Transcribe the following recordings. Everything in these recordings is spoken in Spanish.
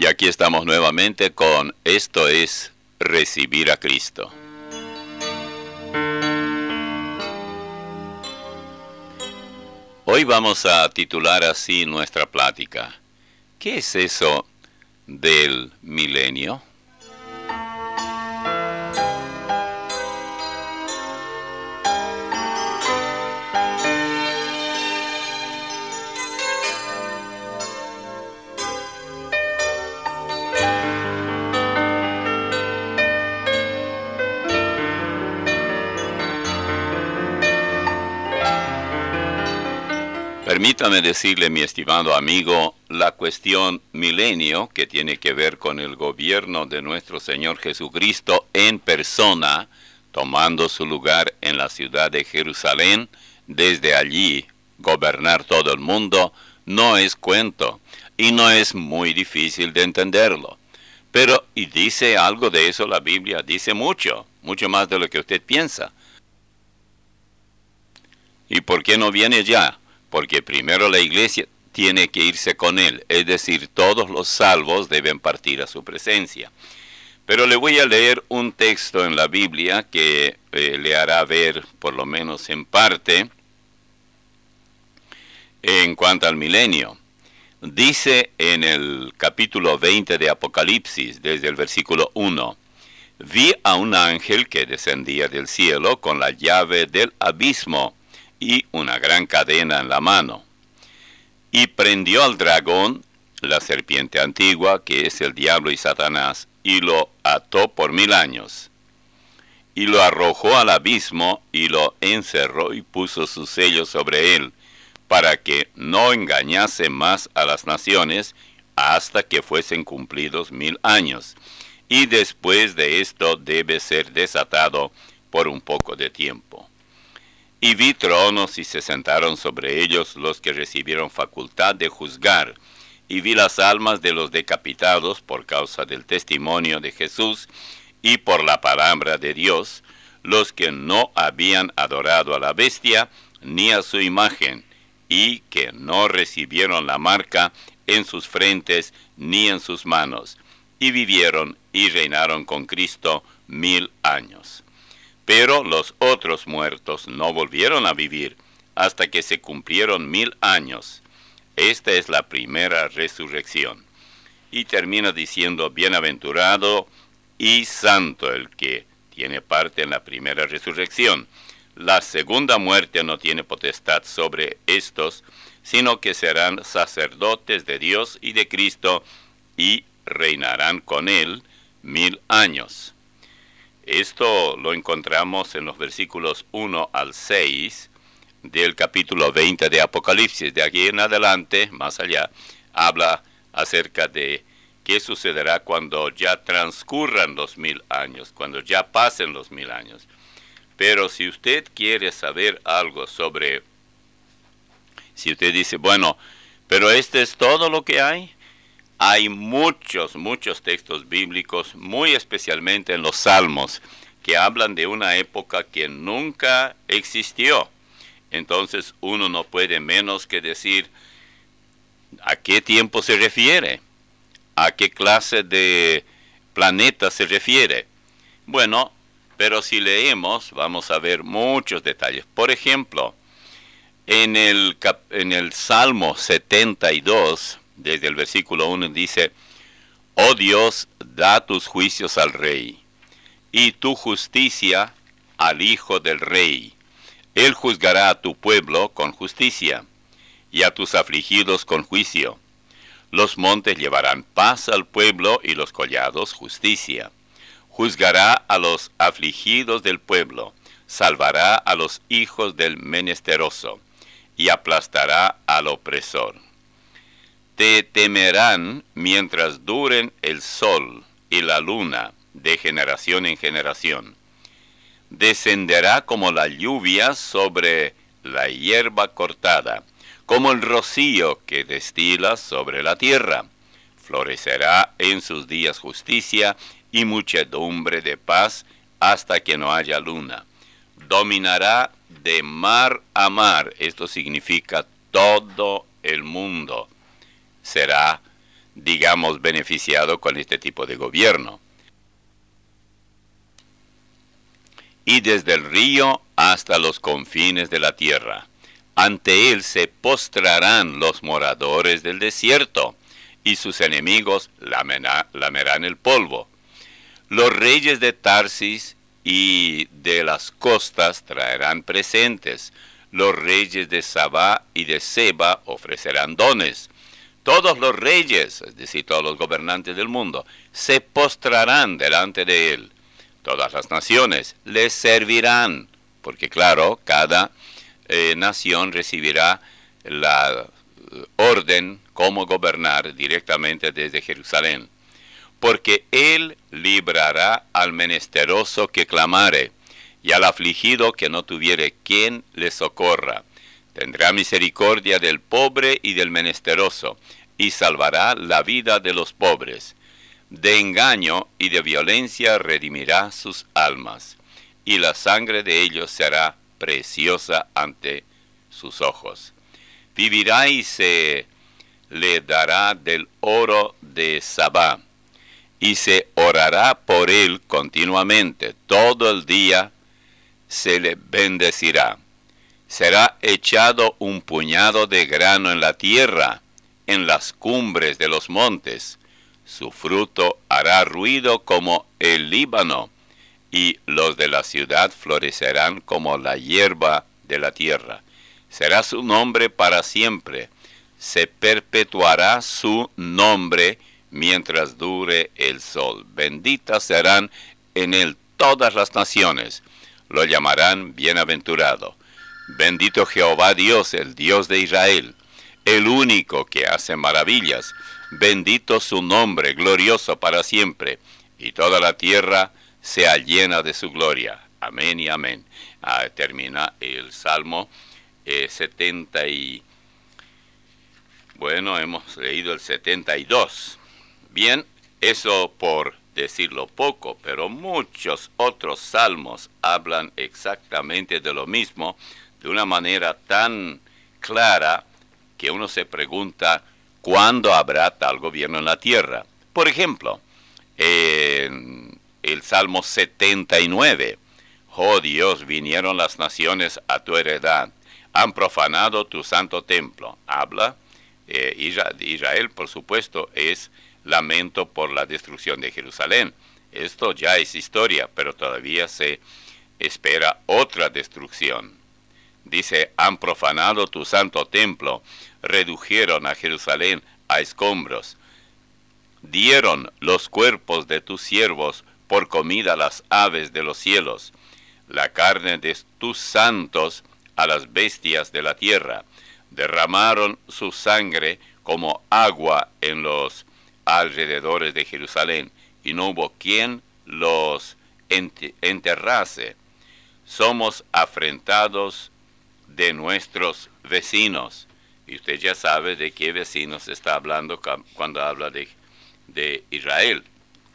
Y aquí estamos nuevamente con Esto es Recibir a Cristo. Hoy vamos a titular así nuestra plática. ¿Qué es eso del milenio? Permítame decirle, mi estimado amigo, la cuestión milenio, que tiene que ver con el gobierno de nuestro Señor Jesucristo en persona, tomando su lugar en la ciudad de Jerusalén, desde allí gobernar todo el mundo, no es cuento, y no es muy difícil de entenderlo. Pero, y dice algo de eso la Biblia, dice mucho más de lo que usted piensa. ¿Y por qué no viene ya? Porque primero la iglesia tiene que irse con él, es decir, todos los salvos deben partir a su presencia. Pero le voy a leer un texto en la Biblia que le hará ver, por lo menos en parte, en cuanto al milenio. Dice en el capítulo 20 de Apocalipsis, desde el versículo 1, «Vi a un ángel que descendía del cielo con la llave del abismo, y una gran cadena en la mano. Y prendió al dragón, la serpiente antigua, que es el diablo y Satanás, y lo ató por 1000 años. Y lo arrojó al abismo, y lo encerró y puso su sello sobre él, para que no engañase más a las naciones, hasta que fuesen cumplidos 1000 años. Y después de esto debe ser desatado por un poco de tiempo. Y vi tronos y se sentaron sobre ellos los que recibieron facultad de juzgar. Y vi las almas de los decapitados por causa del testimonio de Jesús y por la palabra de Dios, los que no habían adorado a la bestia ni a su imagen, y que no recibieron la marca en sus frentes ni en sus manos. Y vivieron y reinaron con Cristo 1000 años. Pero los otros muertos no volvieron a vivir hasta que se cumplieron 1000 años. Esta es la primera resurrección. Y termina diciendo, bienaventurado y santo el que tiene parte en la primera resurrección. La segunda muerte no tiene potestad sobre estos, sino que serán sacerdotes de Dios y de Cristo y reinarán con él 1000 años. Esto lo encontramos en los versículos 1 al 6 del capítulo 20 de Apocalipsis. De aquí en adelante, más allá, habla acerca de qué sucederá cuando ya transcurran los 1000 años, cuando ya pasen los 1000 años. Pero si usted quiere saber algo sobre, si usted dice, bueno, pero ¿este es todo lo que hay? Hay muchos textos bíblicos, muy especialmente en los Salmos, que hablan de una época que nunca existió. Entonces uno no puede menos que decir, ¿a qué tiempo se refiere? ¿A qué clase de planeta se refiere? Bueno, pero si leemos, vamos a ver muchos detalles. Por ejemplo, en el Salmo 72, desde el versículo 1 dice, «Oh Dios, da tus juicios al rey, y tu justicia al hijo del rey. Él juzgará a tu pueblo con justicia, y a tus afligidos con juicio. Los montes llevarán paz al pueblo, y los collados justicia. Juzgará a los afligidos del pueblo, salvará a los hijos del menesteroso, y aplastará al opresor. Te temerán mientras duren el sol y la luna de generación en generación. Descenderá como la lluvia sobre la hierba cortada, como el rocío que destila sobre la tierra. Florecerá en sus días justicia y muchedumbre de paz hasta que no haya luna. Dominará de mar a mar, esto significa todo el mundo. Será digamos, beneficiado con este tipo de gobierno. Y desde el río hasta los confines de la tierra. Ante él se postrarán los moradores del desierto, y sus enemigos lamerán el polvo. Los reyes de Tarsis y de las costas traerán presentes. Los reyes de Sabá y de Seba ofrecerán dones. Todos los reyes, es decir, todos los gobernantes del mundo, se postrarán delante de él. Todas las naciones les servirán, porque claro, cada nación recibirá la orden cómo gobernar directamente desde Jerusalén. Porque él librará al menesteroso que clamare, y al afligido que no tuviere quien le socorra. Tendrá misericordia del pobre y del menesteroso, y salvará la vida de los pobres. De engaño y de violencia redimirá sus almas, y la sangre de ellos será preciosa ante sus ojos. Vivirá y se le dará del oro de Sabá, y se orará por él continuamente. Todo el día se le bendecirá. Será echado un puñado de grano en la tierra, en las cumbres de los montes. Su fruto hará ruido como el Líbano, y los de la ciudad florecerán como la hierba de la tierra. Será su nombre para siempre. Se perpetuará su nombre mientras dure el sol. Benditas serán en él todas las naciones. Lo llamarán bienaventurado. Bendito Jehová Dios, el Dios de Israel, el único que hace maravillas. Bendito su nombre, glorioso para siempre. Y toda la tierra sea llena de su gloria. Amén y amén. Termina el Salmo 70 y... Bueno, hemos leído el 72. Bien, eso por decirlo poco, pero muchos otros salmos hablan exactamente de lo mismo, de una manera tan clara que uno se pregunta, ¿cuándo habrá tal gobierno en la tierra? Por ejemplo, en el Salmo 79, oh Dios, vinieron las naciones a tu heredad, han profanado tu santo templo. Habla Israel, por supuesto, es lamento por la destrucción de Jerusalén. Esto ya es historia, pero todavía se espera otra destrucción. Dice, han profanado tu santo templo, redujeron a Jerusalén a escombros, dieron los cuerpos de tus siervos por comida a las aves de los cielos, la carne de tus santos a las bestias de la tierra, derramaron su sangre como agua en los alrededores de Jerusalén, y no hubo quien los enterrase. Somos afrentados de nuestros vecinos. Y usted ya sabe de qué vecinos está hablando cuando habla de Israel.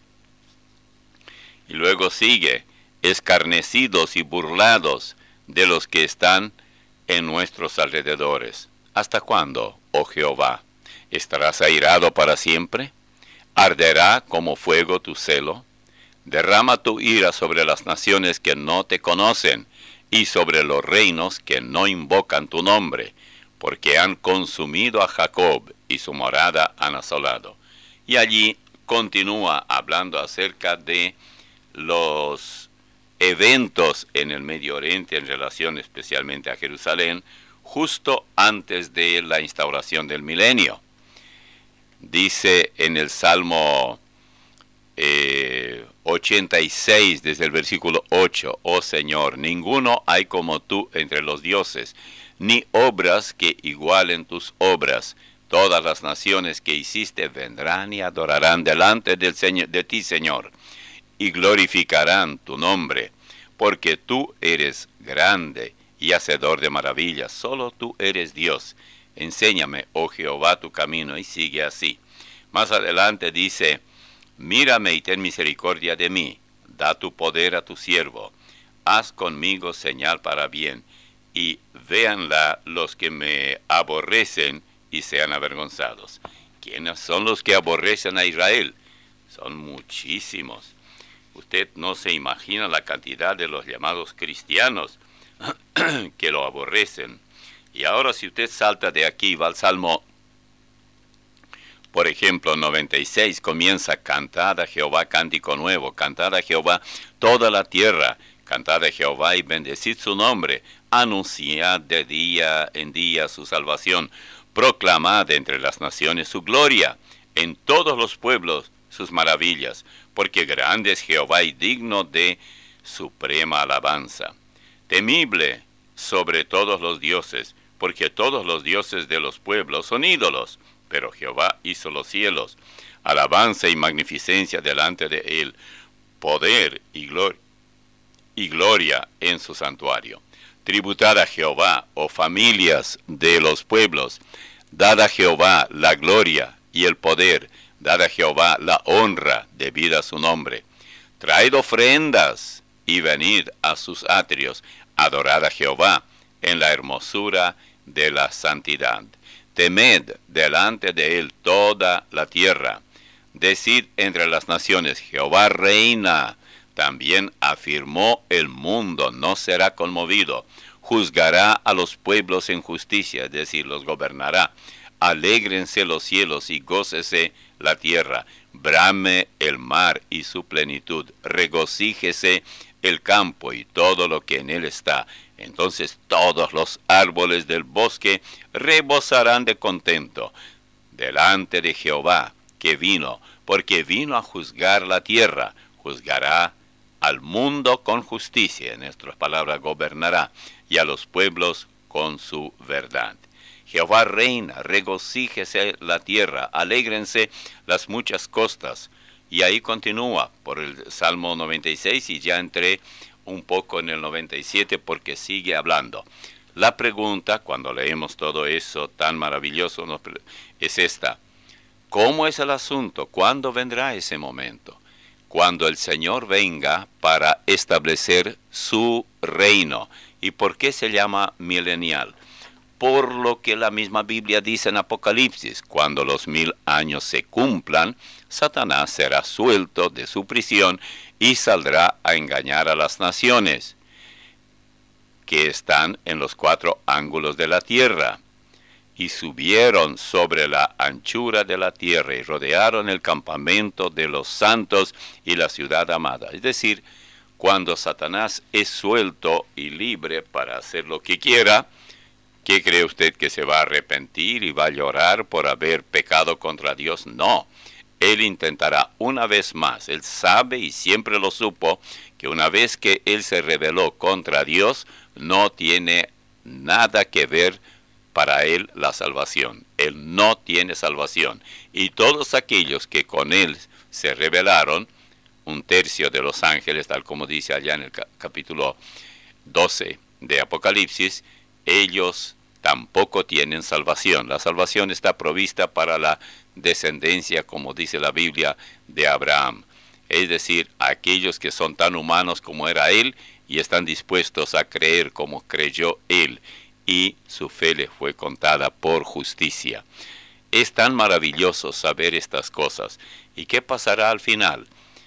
Y luego sigue, escarnecidos y burlados de los que están en nuestros alrededores. ¿Hasta cuándo, oh Jehová? ¿Estarás airado para siempre? ¿Arderá como fuego tu celo? Derrama tu ira sobre las naciones que no te conocen, y sobre los reinos que no invocan tu nombre, porque han consumido a Jacob y su morada han asolado. Y allí continúa hablando acerca de los eventos en el Medio Oriente en relación especialmente a Jerusalén, justo antes de la instauración del milenio. Dice en el Salmo 86, desde el versículo 8, oh Señor, ninguno hay como tú entre los dioses, ni obras que igualen tus obras. Todas las naciones que hiciste vendrán y adorarán delante de ti, Señor, y glorificarán tu nombre, porque tú eres grande y hacedor de maravillas. Solo tú eres Dios. Enséñame, oh Jehová, tu camino, y sigue así. Más adelante dice, mírame y ten misericordia de mí, da tu poder a tu siervo, haz conmigo señal para bien, y véanla los que me aborrecen y sean avergonzados. ¿Quiénes son los que aborrecen a Israel? Son muchísimos. Usted no se imagina la cantidad de los llamados cristianos que lo aborrecen. Y ahora si usted salta de aquí, va al Salmo, por ejemplo, 96, comienza: cantad a Jehová cántico nuevo, cantad a Jehová toda la tierra, cantad a Jehová y bendecid su nombre, anunciad de día en día su salvación, proclamad entre las naciones su gloria, en todos los pueblos sus maravillas, porque grande es Jehová y digno de suprema alabanza. Temible sobre todos los dioses, porque todos los dioses de los pueblos son ídolos, pero Jehová hizo los cielos. Alabanza y magnificencia delante de él, poder y gloria en su santuario. Tributad a Jehová, oh familias de los pueblos, dad a Jehová la gloria y el poder, dad a Jehová la honra debida a su nombre. Traed ofrendas y venid a sus atrios, adorad a Jehová en la hermosura de la santidad. Temed delante de él toda la tierra. Decid entre las naciones: Jehová reina. También afirmó el mundo, no será conmovido. Juzgará a los pueblos en justicia, es decir, los gobernará. Alégrense los cielos y gócese la tierra. Brame el mar y su plenitud. Regocíjese el campo y todo lo que en él está. Entonces todos los árboles del bosque rebosarán de contento delante de Jehová que vino, porque vino a juzgar la tierra. Juzgará al mundo con justicia, en nuestras palabras, gobernará, y a los pueblos con su verdad. Jehová reina, regocíjese la tierra, alégrense las muchas costas. Y ahí continúa por el Salmo 96, y ya entré un poco en el 97 porque sigue hablando. La pregunta, cuando leemos todo eso tan maravilloso, es esta: ¿cómo es el asunto? ¿Cuándo vendrá ese momento? Cuando el Señor venga para establecer su reino. ¿Y por qué se llama milenial? Por lo que la misma Biblia dice en Apocalipsis: cuando los 1000 años se cumplan, Satanás será suelto de su prisión y saldrá a engañar a las naciones que están en los 4 ángulos de la tierra. Y subieron sobre la anchura de la tierra y rodearon el campamento de los santos y la ciudad amada. Es decir, cuando Satanás es suelto y libre para hacer lo que quiera, ¿qué cree usted? ¿Que se va a arrepentir y va a llorar por haber pecado contra Dios? No. Él intentará una vez más. Él sabe y siempre lo supo que una vez que él se rebeló contra Dios, no tiene nada que ver para él la salvación. Él no tiene salvación. Y todos aquellos que con él se rebelaron, 1/3 de los ángeles, tal como dice allá en el capítulo 12 de Apocalipsis, ellos tampoco tienen salvación. La salvación está provista para la descendencia, como dice la Biblia, de Abraham. Es decir, aquellos que son tan humanos como era él y están dispuestos a creer como creyó él, y su fe le fue contada por justicia. Es tan maravilloso saber estas cosas. ¿Y qué pasará al final?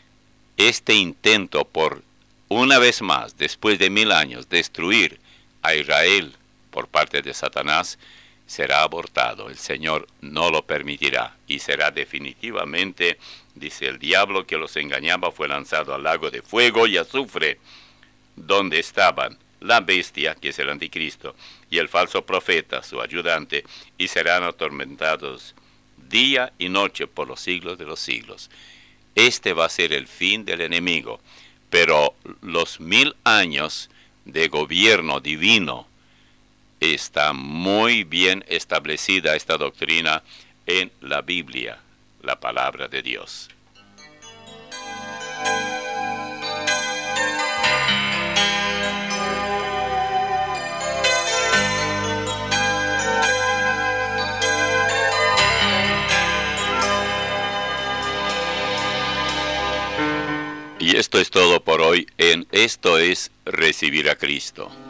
Este intento por, una vez más, después de 1000 años, destruir a Israel por parte de Satanás, será abortado. El Señor no lo permitirá y será definitivamente, dice, el diablo que los engañaba fue lanzado al lago de fuego y azufre, donde estaban la bestia, que es el anticristo, y el falso profeta, su ayudante, y serán atormentados día y noche por los siglos de los siglos. Este va a ser el fin del enemigo, pero los 1000 años de gobierno divino, está muy bien establecida esta doctrina en la Biblia, la palabra de Dios. Y esto es todo por hoy en Esto es Recibir a Cristo.